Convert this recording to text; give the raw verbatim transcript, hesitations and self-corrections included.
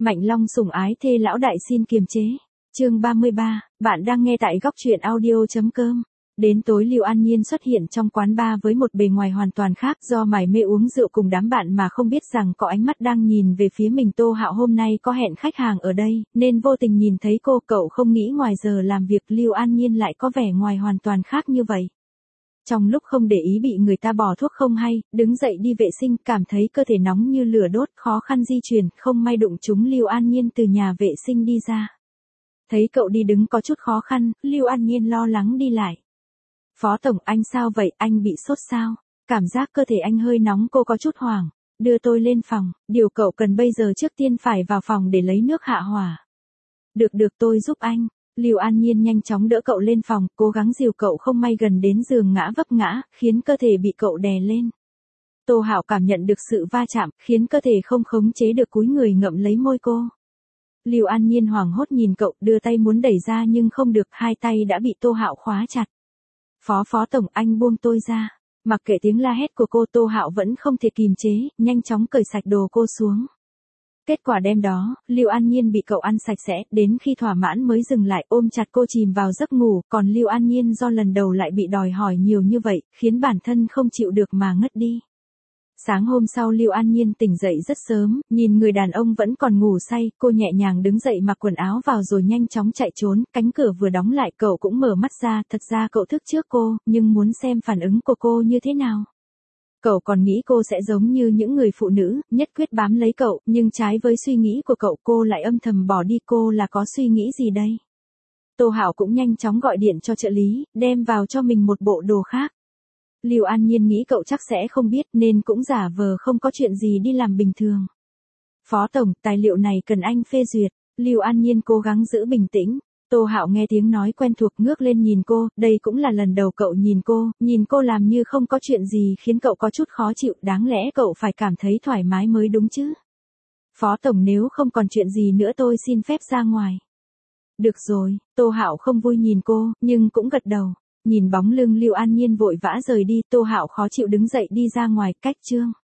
Mạnh Long sủng ái thê lão đại xin kiềm chế. Chương ba mươi ba, bạn đang nghe tại góc truyện audio.com. Đến tối Lưu An Nhiên xuất hiện trong quán bar với một bề ngoài hoàn toàn khác, do mải mê uống rượu cùng đám bạn mà không biết rằng có ánh mắt đang nhìn về phía mình. Tô Hạo hôm nay có hẹn khách hàng ở đây, nên vô tình nhìn thấy cô. Cậu không nghĩ ngoài giờ làm việc Lưu An Nhiên lại có vẻ ngoài hoàn toàn khác như vậy. Trong lúc không để ý bị người ta bỏ thuốc không hay, đứng dậy đi vệ sinh, cảm thấy cơ thể nóng như lửa đốt, khó khăn di chuyển, không may đụng trúng Lưu An Nhiên từ nhà vệ sinh đi ra. Thấy cậu đi đứng có chút khó khăn, Lưu An Nhiên lo lắng đi lại. Phó tổng, anh sao vậy, anh bị sốt sao? Cảm giác cơ thể anh hơi nóng. Cô có chút hoảng. Đưa tôi lên phòng, điều cậu cần bây giờ trước tiên phải vào phòng để lấy nước hạ hỏa. Được được, tôi giúp anh. Lưu An Nhiên nhanh chóng đỡ cậu lên phòng, cố gắng dìu cậu không may gần đến giường ngã vấp ngã, khiến cơ thể bị cậu đè lên. Tô Hạo cảm nhận được sự va chạm, khiến cơ thể không khống chế được cúi người ngậm lấy môi cô. Lưu An Nhiên hoảng hốt nhìn cậu, đưa tay muốn đẩy ra nhưng không được, hai tay đã bị Tô Hạo khóa chặt. Phó phó tổng, anh buông tôi ra. Mặc kệ tiếng la hét của cô, Tô Hạo vẫn không thể kìm chế, nhanh chóng cởi sạch đồ cô xuống. Kết quả đêm đó, Lưu An Nhiên bị cậu ăn sạch sẽ, đến khi thỏa mãn mới dừng lại, ôm chặt cô chìm vào giấc ngủ, còn Lưu An Nhiên do lần đầu lại bị đòi hỏi nhiều như vậy, khiến bản thân không chịu được mà ngất đi. Sáng hôm sau Lưu An Nhiên tỉnh dậy rất sớm, nhìn người đàn ông vẫn còn ngủ say, cô nhẹ nhàng đứng dậy mặc quần áo vào rồi nhanh chóng chạy trốn, cánh cửa vừa đóng lại cậu cũng mở mắt ra, thật ra cậu thức trước cô, nhưng muốn xem phản ứng của cô như thế nào. Cậu còn nghĩ cô sẽ giống như những người phụ nữ, nhất quyết bám lấy cậu, nhưng trái với suy nghĩ của cậu cô lại âm thầm bỏ đi. Cô là có suy nghĩ gì đây? Tô Hạo cũng nhanh chóng gọi điện cho trợ lý, đem vào cho mình một bộ đồ khác. Lưu An Nhiên nghĩ cậu chắc sẽ không biết nên cũng giả vờ không có chuyện gì đi làm bình thường. Phó tổng, tài liệu này cần anh phê duyệt. Lưu An Nhiên cố gắng giữ bình tĩnh. Tô Hạo nghe tiếng nói quen thuộc ngước lên nhìn cô, đây cũng là lần đầu cậu nhìn cô, nhìn cô làm như không có chuyện gì khiến cậu có chút khó chịu, đáng lẽ cậu phải cảm thấy thoải mái mới đúng chứ. Phó tổng, nếu không còn chuyện gì nữa tôi xin phép ra ngoài. Được rồi, Tô Hạo không vui nhìn cô, nhưng cũng gật đầu. Nhìn bóng lưng Lưu An Nhiên vội vã rời đi, Tô Hạo khó chịu đứng dậy đi ra ngoài. Cách chương